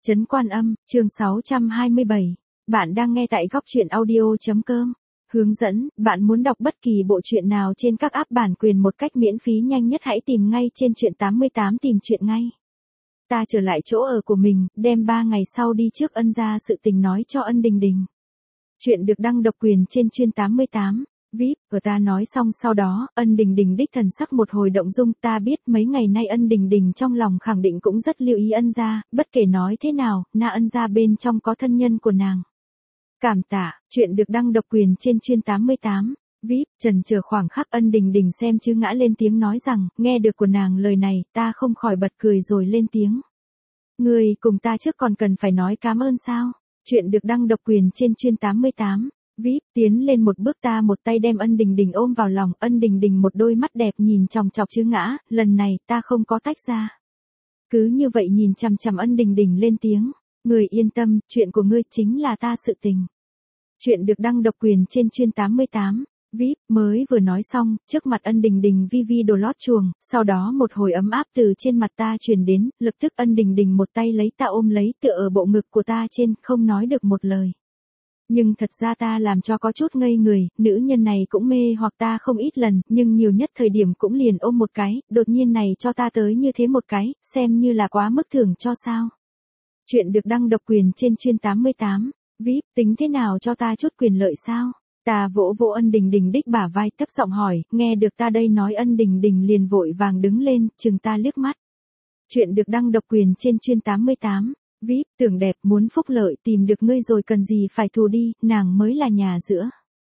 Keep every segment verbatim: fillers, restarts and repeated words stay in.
Trấn Quan Âm, chương sáu trăm hai mươi bảy. Bạn đang nghe tại góc truyện audio.com. Hướng dẫn, bạn muốn đọc bất kỳ bộ truyện nào trên các app bản quyền một cách miễn phí nhanh nhất hãy tìm ngay trên truyện tám mươi tám tìm truyện ngay. Ta trở lại chỗ ở của mình, đem ba ngày sau đi trước ân gia sự tình nói cho ân đình đình. Chuyện được đăng độc quyền trên truyện tám mươi tám. vê i pê, của ta nói xong sau đó, ân đình đình đích thần sắc một hồi động dung. Ta biết mấy ngày nay ân đình đình trong lòng khẳng định cũng rất lưu ý ân gia, bất kể nói thế nào, na ân gia bên trong có thân nhân của nàng. Cảm tạ, chuyện được đăng độc quyền trên truyện tám mươi tám. vê i pê, trần chờ khoảng khắc ân đình đình xem chứ ngã lên tiếng nói rằng, nghe được của nàng lời này, ta không khỏi bật cười rồi lên tiếng. Người cùng ta trước còn cần phải nói cảm ơn sao? Chuyện được đăng độc quyền trên truyện tám mươi tám. vê i pê, tiến lên một bước ta một tay đem ân đình đình ôm vào lòng, ân đình đình một đôi mắt đẹp nhìn chòng chọc chứ ngã, lần này ta không có tách ra. Cứ như vậy nhìn chằm chằm ân đình đình lên tiếng, người yên tâm, chuyện của ngươi chính là ta sự tình. Chuyện được đăng độc quyền trên truyện tám mươi tám. vê i pê, mới vừa nói xong, trước mặt ân đình đình vi vi đồ lót chuồng, sau đó một hồi ấm áp từ trên mặt ta truyền đến, lập tức ân đình đình một tay lấy ta ôm lấy tựa ở bộ ngực của ta trên, không nói được một lời. Nhưng thật ra ta làm cho có chút ngây người, nữ nhân này cũng mê hoặc ta không ít lần, nhưng nhiều nhất thời điểm cũng liền ôm một cái, đột nhiên này cho ta tới như thế một cái, xem như là quá mức thưởng cho sao. Chuyện được đăng độc quyền trên truyện tám mươi tám. vê i pê, tính thế nào cho ta chút quyền lợi sao? Ta vỗ vỗ ân đình đình đích bả vai thấp giọng hỏi, nghe được ta đây nói ân đình đình liền vội vàng đứng lên, chừng ta liếc mắt. Chuyện được đăng độc quyền trên truyện tám mươi tám. vê i pê, tưởng đẹp muốn phúc lợi tìm được ngươi rồi cần gì phải thù đi, nàng mới là nhà giữa.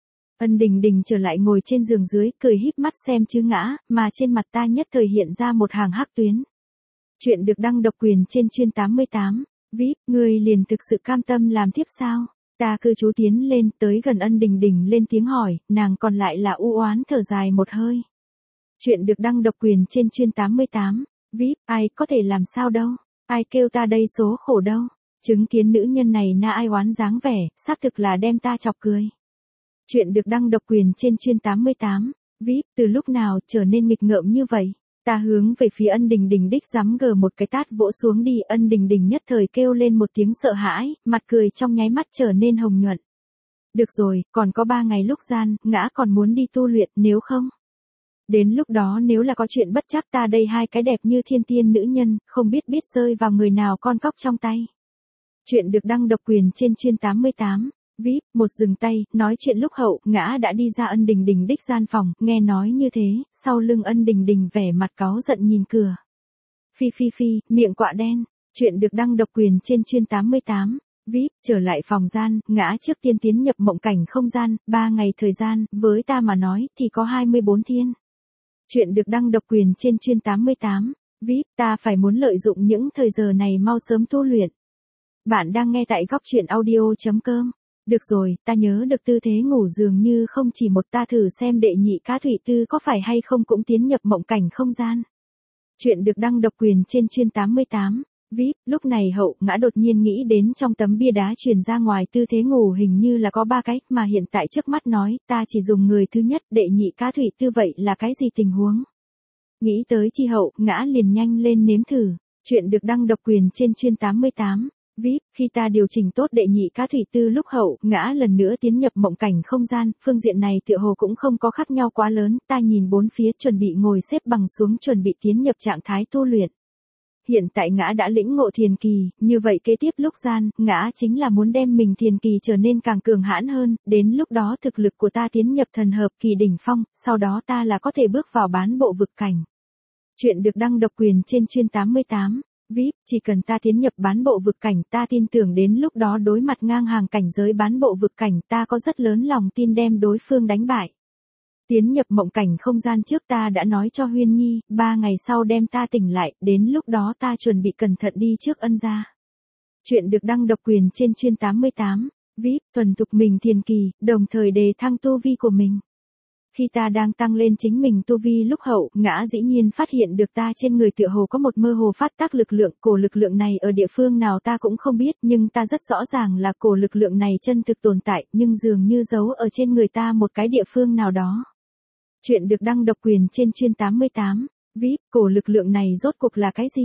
Ân đình đình trở lại ngồi trên giường dưới, cười híp mắt xem chứ ngã, mà trên mặt ta nhất thời hiện ra một hàng hắc tuyến. Chuyện được đăng độc quyền trên truyện tám mươi tám. vê i pê, ngươi liền thực sự cam tâm làm tiếp sao? Ta cư trú tiến lên, tới gần ân đình đình lên tiếng hỏi, nàng còn lại là u oán thở dài một hơi. Chuyện được đăng độc quyền trên truyện tám mươi tám. vê i pê, ai có thể làm sao đâu? Ai kêu ta đây số khổ đâu? Chứng kiến nữ nhân này na ai oán dáng vẻ, xác thực là đem ta chọc cười. Chuyện được đăng độc quyền trên truyện tám mươi tám. vê i pê, từ lúc nào trở nên nghịch ngợm như vậy? Ta hướng về phía ân đình đình đích giắm gờ một cái tát vỗ xuống đi, ân đình đình nhất thời kêu lên một tiếng sợ hãi, mặt cười trong nháy mắt trở nên hồng nhuận. Được rồi, còn có ba ngày lúc gian, ngã còn muốn đi tu luyện, nếu không. Đến lúc đó nếu là có chuyện bất chắc ta đây hai cái đẹp như thiên tiên nữ nhân, không biết biết rơi vào người nào con cóc trong tay. Chuyện được đăng độc quyền trên truyện tám mươi tám. vê i pê, một dừng tay, nói chuyện lúc hậu, ngã đã đi ra ân đình đình đích gian phòng, nghe nói như thế, sau lưng ân đình đình vẻ mặt cáu giận nhìn cửa. Phi phi phi, miệng quạ đen. Chuyện được đăng độc quyền trên truyện tám mươi tám. vê i pê, trở lại phòng gian, ngã trước tiên tiến nhập mộng cảnh không gian, ba ngày thời gian, với ta mà nói, thì có hai mươi bốn thiên. Chuyện được đăng độc quyền trên truyện tám mươi tám. vê i pê, ta phải muốn lợi dụng những thời giờ này mau sớm tu luyện. Bạn đang nghe tại góc truyện audio.com. Được rồi, ta nhớ được tư thế ngủ dường như không chỉ một, ta thử xem đệ nhị cá thủy tư có phải hay không cũng tiến nhập mộng cảnh không gian. Chuyện được đăng độc quyền trên truyện tám mươi tám. vê i pê, lúc này hậu ngã đột nhiên nghĩ đến trong tấm bia đá truyền ra ngoài tư thế ngủ hình như là có ba cái, mà hiện tại trước mắt nói, ta chỉ dùng người thứ nhất, đệ nhị cá thủy tư vậy là cái gì tình huống? Nghĩ tới chi hậu, ngã liền nhanh lên nếm thử. Chuyện được đăng độc quyền trên truyện tám mươi tám. vê i pê, khi ta điều chỉnh tốt đệ nhị cá thủy tư lúc hậu, ngã lần nữa tiến nhập mộng cảnh không gian, phương diện này tựa hồ cũng không có khác nhau quá lớn, ta nhìn bốn phía chuẩn bị ngồi xếp bằng xuống chuẩn bị tiến nhập trạng thái tu luyện. Hiện tại ngã đã lĩnh ngộ thiền kỳ, như vậy kế tiếp lúc gian, ngã chính là muốn đem mình thiền kỳ trở nên càng cường hãn hơn, đến lúc đó thực lực của ta tiến nhập thần hợp kỳ đỉnh phong, sau đó ta là có thể bước vào bán bộ vực cảnh. Chuyện được đăng độc quyền trên truyện tám mươi tám. vê i pê, chỉ cần ta tiến nhập bán bộ vực cảnh, ta tin tưởng đến lúc đó đối mặt ngang hàng cảnh giới bán bộ vực cảnh, ta có rất lớn lòng tin đem đối phương đánh bại. Tiến nhập mộng cảnh không gian trước ta đã nói cho Huyên Nhi, ba ngày sau đem ta tỉnh lại, đến lúc đó ta chuẩn bị cẩn thận đi trước ân gia. Chuyện được đăng độc quyền trên truyện tám mươi tám. vê i pê, thuần thục mình thiền kỳ, đồng thời đề thăng tu vi của mình. Khi ta đang tăng lên chính mình tu vi lúc hậu, ngã dĩ nhiên phát hiện được ta trên người tựa hồ có một mơ hồ phát tác lực lượng, cổ lực lượng này ở địa phương nào ta cũng không biết, nhưng ta rất rõ ràng là cổ lực lượng này chân thực tồn tại, nhưng dường như giấu ở trên người ta một cái địa phương nào đó. Chuyện được đăng độc quyền trên truyện tám mươi tám. vê i pê, cổ lực lượng này rốt cuộc là cái gì?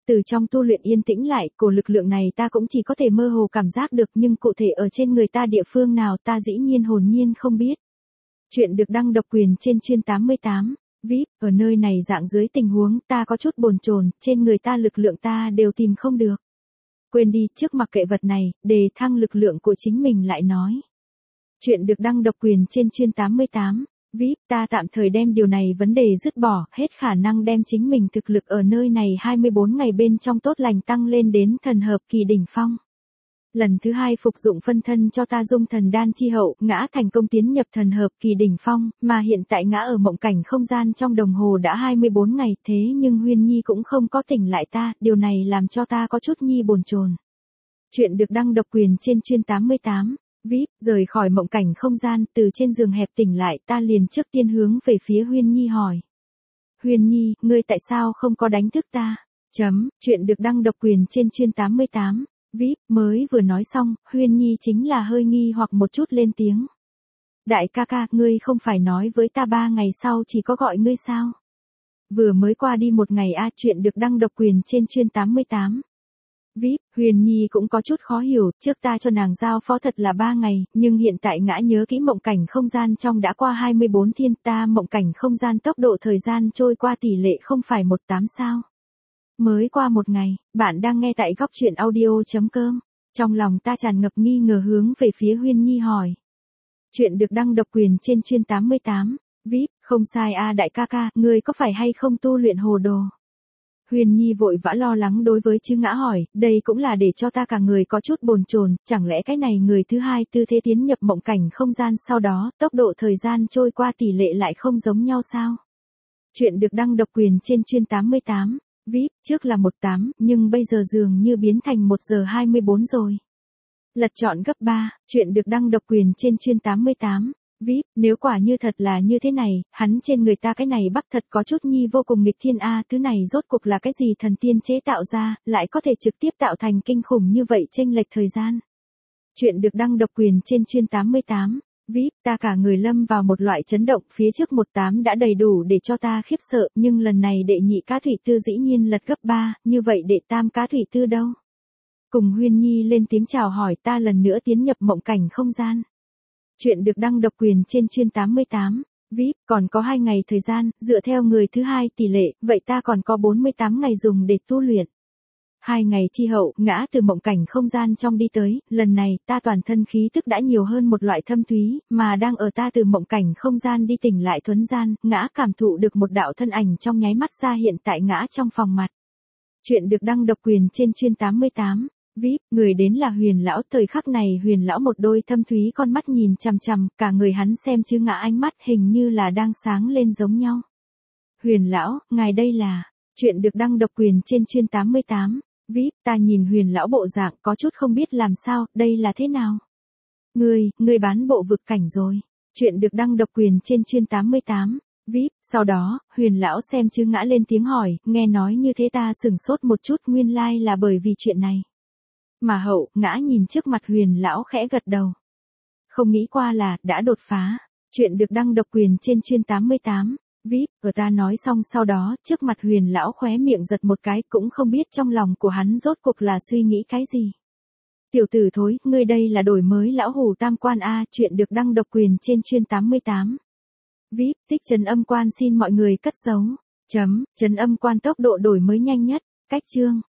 Từ trong tu luyện yên tĩnh lại, cổ lực lượng này ta cũng chỉ có thể mơ hồ cảm giác được nhưng cụ thể ở trên người ta địa phương nào ta dĩ nhiên hồn nhiên không biết. Chuyện được đăng độc quyền trên chuyên tám mươi tám. vê i pê, ở nơi này dạng dưới tình huống ta có chút bồn chồn, trên người ta lực lượng ta đều tìm không được. Quên đi, trước mặc kệ vật này, đề thăng lực lượng của chính mình lại nói. Chuyện được đăng độc quyền trên chuyên tám mươi tám. vê i pê, ta tạm thời đem điều này vấn đề dứt bỏ, hết khả năng đem chính mình thực lực ở nơi này hai mươi bốn ngày bên trong tốt lành tăng lên đến thần hợp kỳ đỉnh phong. Lần thứ hai phục dụng phân thân cho ta dung thần đan chi hậu, ngã thành công tiến nhập thần hợp kỳ đỉnh phong, mà hiện tại ngã ở mộng cảnh không gian trong đồng hồ đã hai mươi bốn ngày, thế nhưng Huyên Nhi cũng không có tỉnh lại ta, điều này làm cho ta có chút nhi bồn chồn. Chuyện được đăng độc quyền trên chuyên tám mươi tám. vê i pê, rời khỏi mộng cảnh không gian, từ trên giường hẹp tỉnh lại, ta liền trước tiên hướng về phía Huyên Nhi hỏi. Huyên Nhi, ngươi tại sao không có đánh thức ta? Chấm, chuyện được đăng độc quyền trên chuyên tám mươi tám. vê i pê, mới vừa nói xong, Huyên Nhi chính là hơi nghi hoặc một chút lên tiếng. Đại ca ca, ngươi không phải nói với ta ba ngày sau chỉ có gọi ngươi sao? Vừa mới qua đi một ngày a, chuyện được đăng độc quyền trên chuyên tám mươi tám. vê i pê, Huyền Nhi cũng có chút khó hiểu, trước ta cho nàng giao phó thật là ba ngày, nhưng hiện tại ngã nhớ kỹ mộng cảnh không gian trong đã qua hai mươi bốn thiên, ta mộng cảnh không gian tốc độ thời gian trôi qua tỷ lệ không phải mười tám sao. Mới qua một ngày, bạn đang nghe tại góc truyện audio chấm com. Trong lòng ta tràn ngập nghi ngờ hướng về phía Huyên Nhi hỏi. Chuyện được đăng độc quyền trên chuyên tám mươi tám. vê i pê, không sai a đại ca ca, ngươi có phải hay không tu luyện hồ đồ? Huyền Nhi vội vã lo lắng đối với Chư Ngã hỏi, đây cũng là để cho ta cả người có chút bồn chồn, chẳng lẽ cái này người thứ hai tư thế tiến nhập mộng cảnh không gian sau đó, tốc độ thời gian trôi qua tỷ lệ lại không giống nhau sao? Chuyện được đăng độc quyền trên chuyên tám mươi tám. vê i pê, trước là mười tám, nhưng bây giờ dường như biến thành một giờ hai mươi bốn rồi. Lật chọn gấp ba, chuyện được đăng độc quyền trên chuyên tám mươi tám. vê i pê, nếu quả như thật là như thế này, hắn trên người ta cái này bắc thật có chút nhi vô cùng nghịch thiên a, thứ này rốt cuộc là cái gì thần tiên chế tạo ra, lại có thể trực tiếp tạo thành kinh khủng như vậy chênh lệch thời gian. Chuyện được đăng độc quyền trên chuyên tám mươi tám. vê i pê, ta cả người lâm vào một loại chấn động, phía trước mười tám đã đầy đủ để cho ta khiếp sợ, nhưng lần này đệ nhị cá thủy tư dĩ nhiên lật gấp ba, như vậy đệ tam cá thủy tư đâu? Cùng Huyên Nhi lên tiếng chào hỏi, ta lần nữa tiến nhập mộng cảnh không gian. Chuyện được đăng độc quyền trên chuyên tám mươi tám. vê i pê, còn có hai ngày thời gian, dựa theo người thứ hai tỷ lệ, vậy ta còn có bốn mươi tám ngày dùng để tu luyện. Hai ngày chi hậu, ngã từ mộng cảnh không gian trong đi tới, lần này, ta toàn thân khí tức đã nhiều hơn một loại thâm thúy, mà đang ở ta từ mộng cảnh không gian đi tỉnh lại thuấn gian, ngã cảm thụ được một đạo thân ảnh trong nháy mắt ra hiện tại ngã trong phòng mặt. Chuyện được đăng độc quyền trên chuyên tám mươi tám. vê i pê, người đến là Huyền lão, thời khắc này Huyền lão một đôi thâm thúy con mắt nhìn chằm chằm, cả người hắn xem Chư Ngã ánh mắt hình như là đang sáng lên giống nhau. Huyền lão, ngài đây là, chuyện được đăng độc quyền trên chuyên tám mươi tám. vê i pê, ta nhìn Huyền lão bộ dạng có chút không biết làm sao, đây là thế nào? Ngươi, ngươi bán bộ vực cảnh rồi. Chuyện được đăng độc quyền trên chuyên tám mươi tám. vê i pê, sau đó, Huyền lão xem Chư Ngã lên tiếng hỏi, nghe nói như thế ta sửng sốt một chút, nguyên lai like là bởi vì chuyện này. Mà hậu, Ngã nhìn trước mặt Huyền lão khẽ gật đầu. Không nghĩ qua là, đã đột phá. Chuyện được đăng độc quyền trên chuyên tám mươi tám. vê i pê, ở ta nói xong sau đó, trước mặt Huyền lão khóe miệng giật một cái, cũng không biết trong lòng của hắn rốt cuộc là suy nghĩ cái gì. Tiểu tử thối, ngươi đây là đổi mới lão hủ tam quan a, chuyện được đăng độc quyền trên chuyên tám mươi tám. vê i pê, tích trấn âm quan xin mọi người cất giấu. Chấm, trấn âm quan tốc độ đổi mới nhanh nhất. Cách chương.